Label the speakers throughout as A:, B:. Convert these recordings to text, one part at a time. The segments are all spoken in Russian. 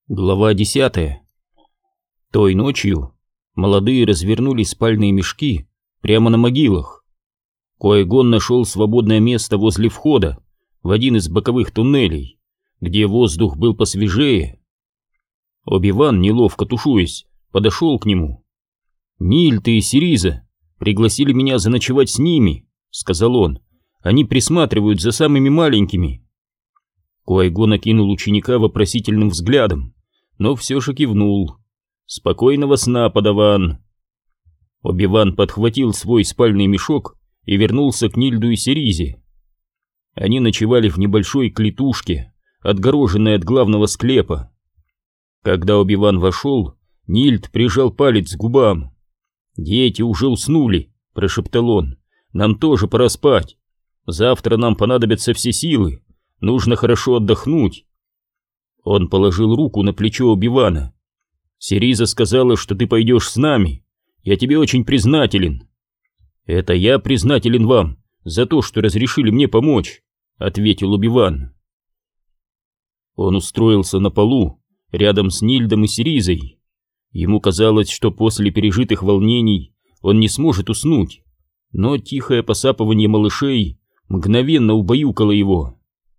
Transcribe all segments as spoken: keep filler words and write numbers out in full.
A: Глава десятая. Той ночью молодые развернули спальные мешки прямо на могилах. Куай-Гон нашел свободное место возле входа в один из боковых туннелей, где воздух был посвежее. Оби-Ван, неловко тушуясь, подошел к нему. «Нильт и Сириза пригласили меня заночевать с ними», — сказал он. «Они присматривают за самыми маленькими». Куай-Гон окинул ученика вопросительным взглядом, но все же кивнул. «Спокойного сна, подаван!» Оби-Ван подхватил свой спальный мешок и вернулся к Нильду и Сиризе. Они ночевали в небольшой клетушке, отгороженной от главного склепа. Когда Оби-Ван вошел, Нильд прижал палец к губам. «Дети уже уснули», — прошептал он. «Нам тоже пора спать. Завтра нам понадобятся все силы. Нужно хорошо отдохнуть». Он положил руку на плечо Оби-Вана. «Сириза сказала, что ты пойдешь с нами. Я тебе очень признателен». «Это я признателен вам за то, что разрешили мне помочь», — ответил Оби-Ван. Он устроился на полу рядом с Нильдом и Сиризой. Ему казалось, что после пережитых волнений он не сможет уснуть, но тихое посапывание малышей мгновенно убаюкало его.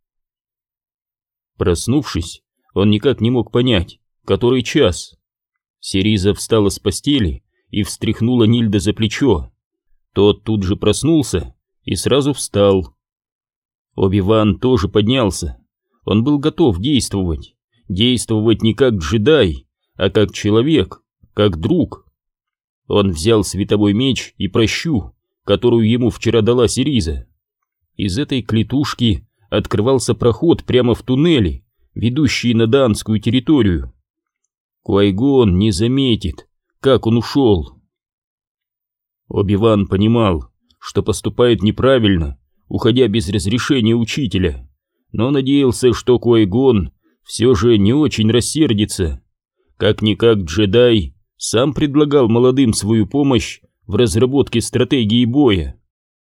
A: Проснувшись, он никак не мог понять, который час. Сириза встала с постели и встряхнула Нильда за плечо. Тот тут же проснулся и сразу встал. Оби-Ван тоже поднялся. Он был готов действовать. Действовать не как джедай, а как человек, как друг. Он взял световой меч и пращу, которую ему вчера дала Сириза. Из этой клетушки открывался проход прямо в туннели, ведущие на данскую территорию. Куай-Гон не заметит, как он ушел. Оби-Ван понимал, что поступает неправильно, уходя без разрешения учителя, но надеялся, что Куай-Гон все же не очень рассердится. Как-никак джедай сам предлагал молодым свою помощь в разработке стратегии боя.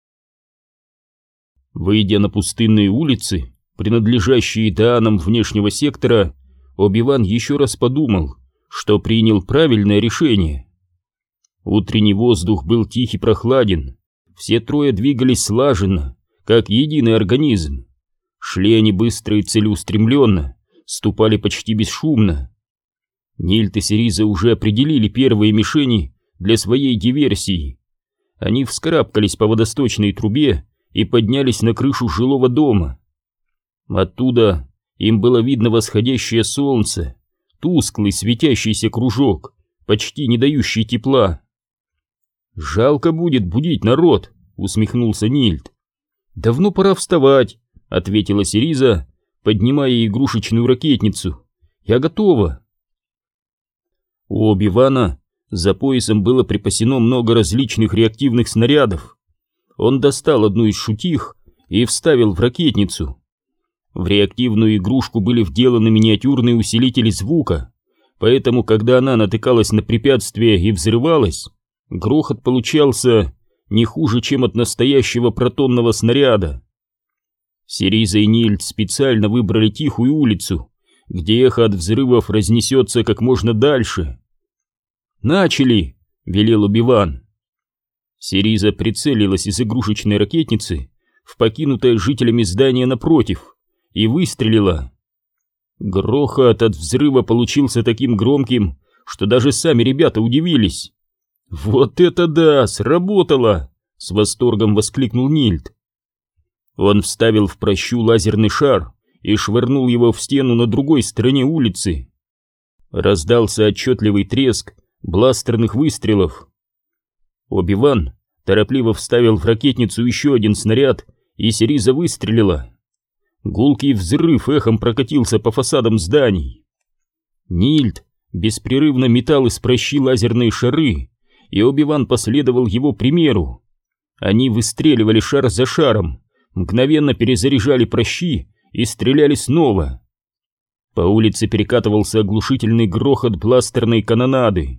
A: Выйдя на пустынные улицы, принадлежащие даанам внешнего сектора, Оби-Ван еще раз подумал, что принял правильное решение. Утренний воздух был тих и прохладен, все трое двигались слаженно, как единый организм. Шли они быстро и целеустремленно, ступали почти бесшумно. Нильд и Сириза уже определили первые мишени для своей диверсии. Они вскарабкались по водосточной трубе и поднялись на крышу жилого дома. Оттуда им было видно восходящее солнце, тусклый светящийся кружок, почти не дающий тепла. «Жалко будет будить народ», — усмехнулся Нильд. «Давно пора вставать», — ответила Сириза, поднимая игрушечную ракетницу. «Я готова». У Оби-Вана за поясом было припасено много различных реактивных снарядов. Он достал одну из шутих и вставил в ракетницу. В реактивную игрушку были вделаны миниатюрные усилители звука, поэтому, когда она натыкалась на препятствие и взрывалась, грохот получался не хуже, чем от настоящего протонного снаряда. Сириза и Нильд специально выбрали тихую улицу, где эхо от взрывов разнесется как можно дальше. «Начали!» — велел Оби-Ван. Сириза прицелилась из игрушечной ракетницы в покинутое жителями здание напротив и выстрелила. Грохот от взрыва получился таким громким, что даже сами ребята удивились. «Вот это да! Сработало!» — с восторгом воскликнул Нильд. Он вставил в пращу лазерный шар и швырнул его в стену на другой стороне улицы. Раздался отчетливый треск бластерных выстрелов. Оби-Ван торопливо вставил в ракетницу еще один снаряд, и Сириза выстрелила. Гулкий взрыв эхом прокатился по фасадам зданий. Нильд беспрерывно метал из пращи лазерные шары, и Оби-Ван последовал его примеру. Они выстреливали шар за шаром, мгновенно перезаряжали пращи и стреляли снова. По улице перекатывался оглушительный грохот бластерной канонады.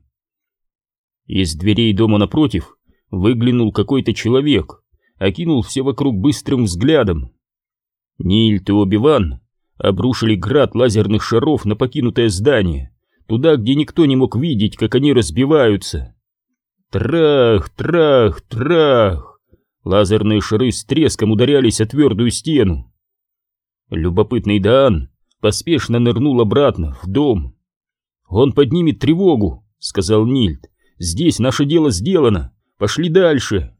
A: Из дверей дома напротив выглянул какой-то человек, окинул все вокруг быстрым взглядом. Нильд и Оби-Ван обрушили град лазерных шаров на покинутое здание, туда, где никто не мог видеть, как они разбиваются. Трах, трах, трах! Лазерные шары с треском ударялись о твердую стену. Любопытный Даан поспешно нырнул обратно в дом. «Он поднимет тревогу», — сказал Нильд. «Здесь наше дело сделано. Пошли дальше».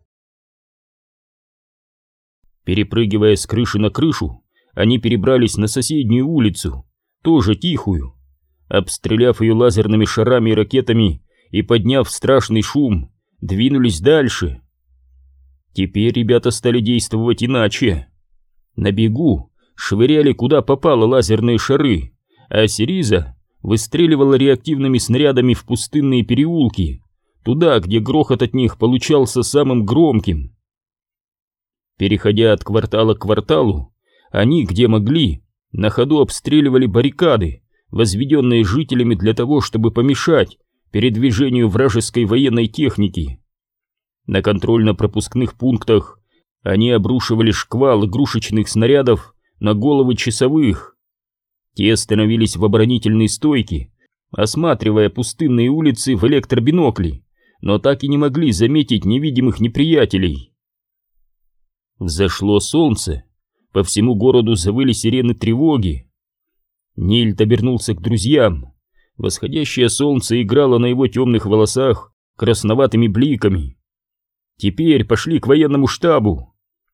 A: Перепрыгивая с крыши на крышу, они перебрались на соседнюю улицу, тоже тихую. Обстреляв ее лазерными шарами и ракетами и подняв страшный шум, двинулись дальше. Теперь ребята стали действовать иначе. На бегу швыряли куда попало лазерные шары, а Сириза выстреливала реактивными снарядами в пустынные переулки, туда, где грохот от них получался самым громким. Переходя от квартала к кварталу, они, где могли, на ходу обстреливали баррикады, возведенные жителями для того, чтобы помешать передвижению вражеской военной техники. На контрольно-пропускных пунктах они обрушивали шквал игрушечных снарядов на головы часовых. Те становились в оборонительные стойки, осматривая пустынные улицы в электробинокли, но так и не могли заметить невидимых неприятелей. Взошло солнце, по всему городу завыли сирены тревоги. Нильд обернулся к друзьям. Восходящее солнце играло на его темных волосах красноватыми бликами. «Теперь пошли к военному штабу».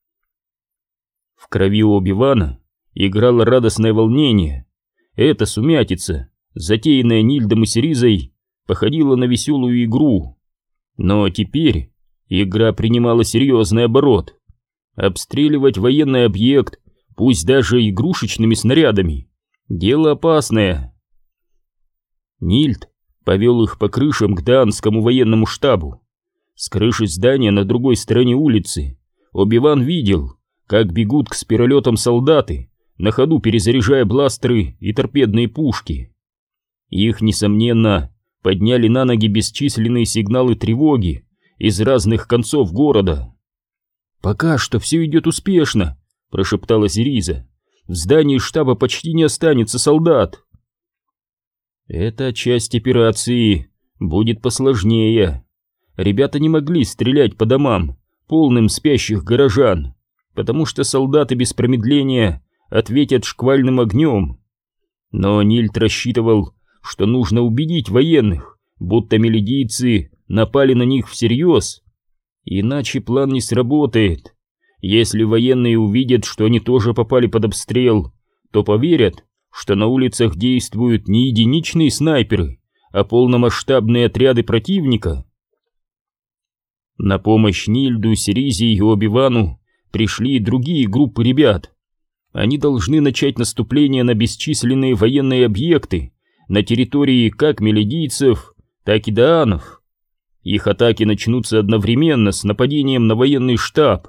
A: В крови у Оби-Вана играло радостное волнение. Эта сумятица, затеянная Нильдом и Сиризой, походила на веселую игру. Но теперь игра принимала серьезный оборот. Обстреливать военный объект, пусть даже игрушечными снарядами, дело опасное. Нильд повел их по крышам к Даанскому военному штабу. С крыши здания на другой стороне улицы Оби-Ван видел, как бегут к спиролетам солдаты, на ходу перезаряжая бластеры и торпедные пушки. Их, несомненно, подняли на ноги бесчисленные сигналы тревоги из разных концов города. «Пока что все идет успешно», — прошептала Сириза. «В здании штаба почти не останется солдат». «Эта часть операции будет посложнее. Ребята не могли стрелять по домам, полным спящих горожан, потому что солдаты без промедления ответят шквальным огнем. Но Нильд рассчитывал, что нужно убедить военных, будто мелидийцы напали на них всерьез. Иначе план не сработает. Если военные увидят, что они тоже попали под обстрел, то поверят, что на улицах действуют не единичные снайперы, а полномасштабные отряды противника. На помощь Нильду, Сиризе и Оби-Вану пришли и другие группы ребят. Они должны начать наступление на бесчисленные военные объекты на территории как мелидийцев, так и даанов. Их атаки начнутся одновременно с нападением на военный штаб.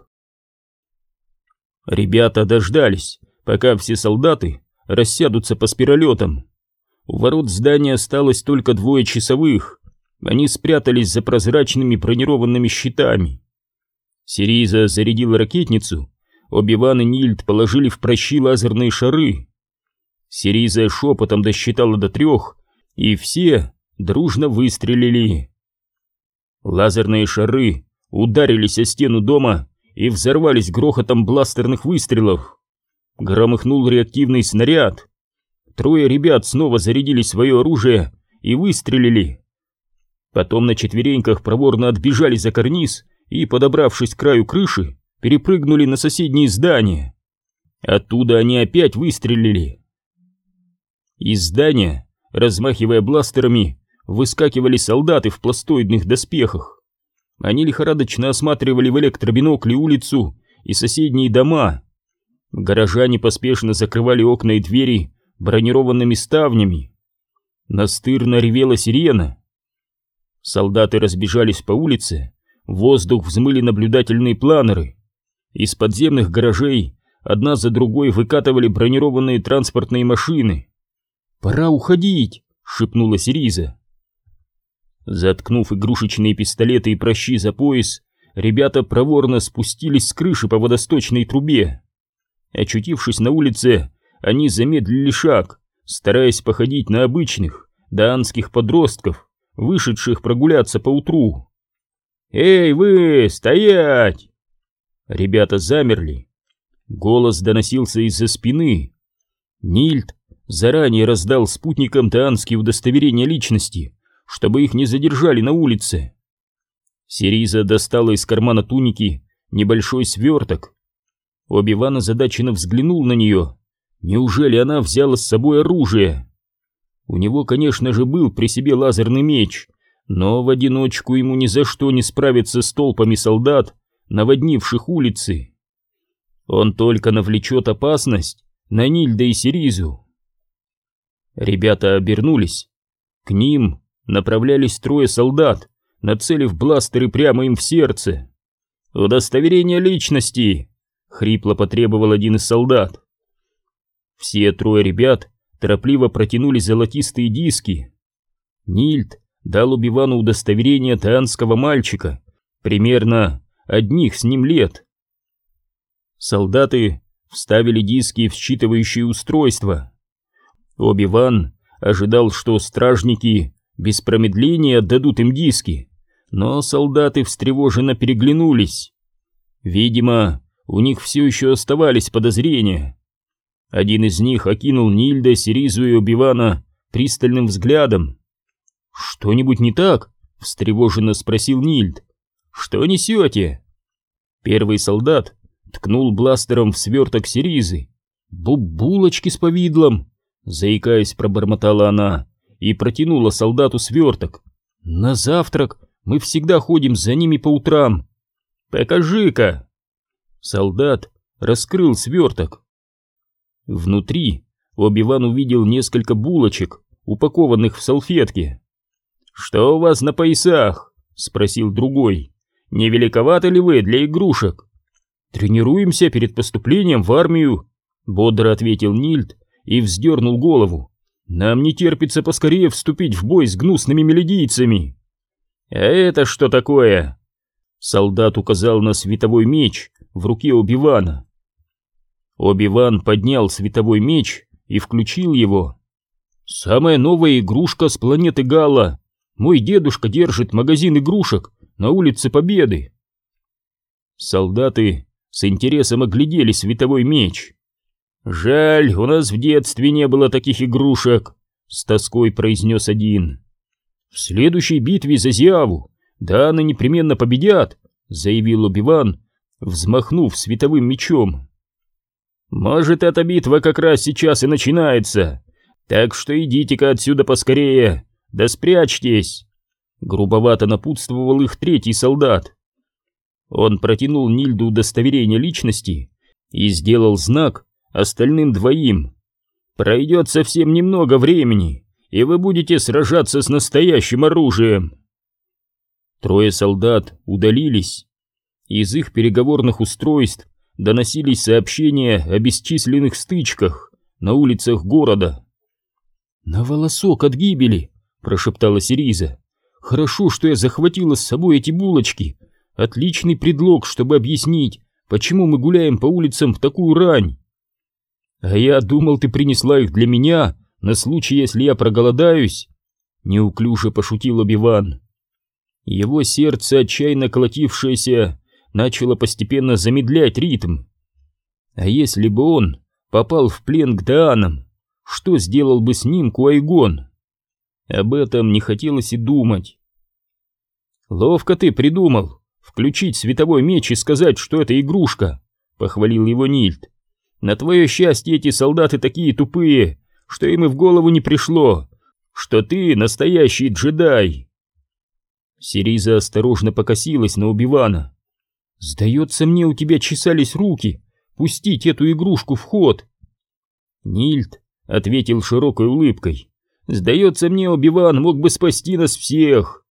A: Ребята дождались, пока все солдаты рассядутся по спиролетам. У ворот здания осталось только двое часовых. Они спрятались за прозрачными бронированными щитами. Сириза зарядила ракетницу, Оби-Ван и Нильд положили в прощи лазерные шары. Сириза шепотом досчитала до трех, и все дружно выстрелили. Лазерные шары ударились о стену дома и взорвались грохотом бластерных выстрелов. Громыхнул реактивный снаряд. Трое ребят снова зарядили свое оружие и выстрелили. Потом на четвереньках проворно отбежали за карниз и, подобравшись к краю крыши, перепрыгнули на соседние здания. Оттуда они опять выстрелили. Из здания, размахивая бластерами, выскакивали солдаты в пластоидных доспехах. Они лихорадочно осматривали в электробинокли улицу и соседние дома. Горожане поспешно закрывали окна и двери бронированными ставнями. Настырно ревела сирена. Солдаты разбежались по улице, в воздух взмыли наблюдательные планеры. Из подземных гаражей одна за другой выкатывали бронированные транспортные машины. «Пора уходить!» — шепнула Сириза. Заткнув игрушечные пистолеты и прощи за пояс, ребята проворно спустились с крыши по водосточной трубе. Очутившись на улице, они замедлили шаг, стараясь походить на обычных даанских подростков, вышедших прогуляться поутру. «Эй, вы, стоять!» Ребята замерли. Голос доносился из-за спины. Нильд заранее раздал спутникам даанские удостоверения личности, чтобы их не задержали на улице. Сириза достала из кармана туники небольшой сверток. Оби-Ван озадаченно взглянул на нее. Неужели она взяла с собой оружие? У него, конечно же, был при себе лазерный меч, но в одиночку ему ни за что не справиться с толпами солдат, наводнивших улицы. Он только навлечет опасность на Нильда и Сиризу. Ребята обернулись. К ним направлялись трое солдат, нацелив бластеры прямо им в сердце. «Удостоверение личности!» — хрипло потребовал один из солдат. Все трое ребят торопливо протянули золотистые диски. Нильд дал Оби-Вану удостоверение даанского мальчика, примерно одних с ним лет. Солдаты вставили диски в считывающие устройства. Оби-Ван ожидал, что стражники без промедления отдадут им диски, но солдаты встревоженно переглянулись. Видимо, у них все еще оставались подозрения. Один из них окинул Нильда, Сиризу и Оби-Вана пристальным взглядом. «Что-нибудь не так?» — встревоженно спросил Нильд. «Что несете?» Первый солдат ткнул бластером в сверток Сиризы. «Бу-булочки с повидлом!» — заикаясь, пробормотала она и протянула солдату сверток. «На завтрак мы всегда ходим за ними по утрам. Покажи-ка!» Солдат раскрыл сверток. Внутри Оби-Ван увидел несколько булочек, упакованных в салфетки. «Что у вас на поясах?» — спросил другой. «Не великоваты ли вы для игрушек?» «Тренируемся перед поступлением в армию», — бодро ответил Нильд и вздернул голову. «Нам не терпится поскорее вступить в бой с гнусными мелидийцами». «А это что такое?» Солдат указал на световой меч в руке Оби-Вана. Оби-Ван поднял световой меч и включил его. «Самая новая игрушка с планеты Галла. Мой дедушка держит магазин игрушек на улице Победы». Солдаты с интересом оглядели световой меч. «Жаль, у нас в детстве не было таких игрушек», — с тоской произнес один. «В следующей битве за Зиаву дааны непременно победят», — заявил Оби-Ван, взмахнув световым мечом. «Может, эта битва как раз сейчас и начинается, так что идите-ка отсюда поскорее, да спрячьтесь», — грубовато напутствовал их третий солдат. Он протянул Нильду удостоверение личности и сделал знак остальным двоим. «Пройдет совсем немного времени, и вы будете сражаться с настоящим оружием». Трое солдат удалились. Из их переговорных устройств доносились сообщения о бесчисленных стычках на улицах города. «На волосок от гибели», — прошептала Сириза. «Хорошо, что я захватила с собой эти булочки. Отличный предлог, чтобы объяснить, почему мы гуляем по улицам в такую рань». «А я думал, ты принесла их для меня на случай, если я проголодаюсь», — неуклюже пошутил Оби-Ван. Его сердце, отчаянно колотившееся, начало постепенно замедлять ритм. А если бы он попал в плен к даанам, что сделал бы с ним Ку-Ай-Гон? Об этом не хотелось и думать. «Ловко ты придумал включить световой меч и сказать, что это игрушка», — похвалил его Нильд. «На твое счастье эти солдаты такие тупые, что им и в голову не пришло, что ты настоящий джедай». Сириза осторожно покосилась на Оби-Вана. «Сдается мне, у тебя чесались руки пустить эту игрушку в ход». Нильд ответил широкой улыбкой. «Сдается мне, Оби-Ван мог бы спасти нас всех».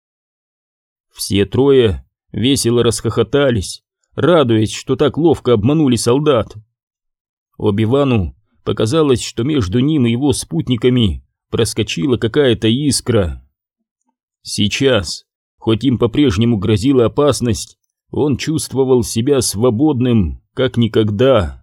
A: Все трое весело расхохотались, радуясь, что так ловко обманули солдат. Оби-Вану показалось, что между ним и его спутниками проскочила какая-то искра. Сейчас, хоть им по-прежнему грозила опасность, он чувствовал себя свободным, как никогда.